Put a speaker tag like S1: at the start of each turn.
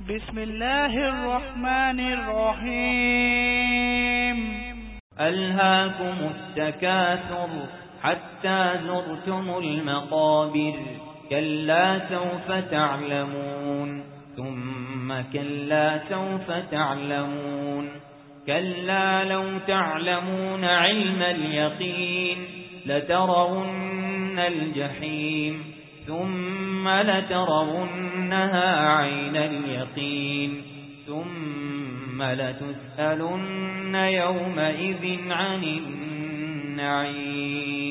S1: بسم الله الرحمن الرحيم
S2: ألهاكم التكاثر حتى زرتم المقابر كلا سوف تعلمون ثم كلا سوف تعلمون كلا لو تعلمون علم اليقين لترون الجحيم ثم لترونها عين اليقين ثم لتسألن يومئذ عن النعيم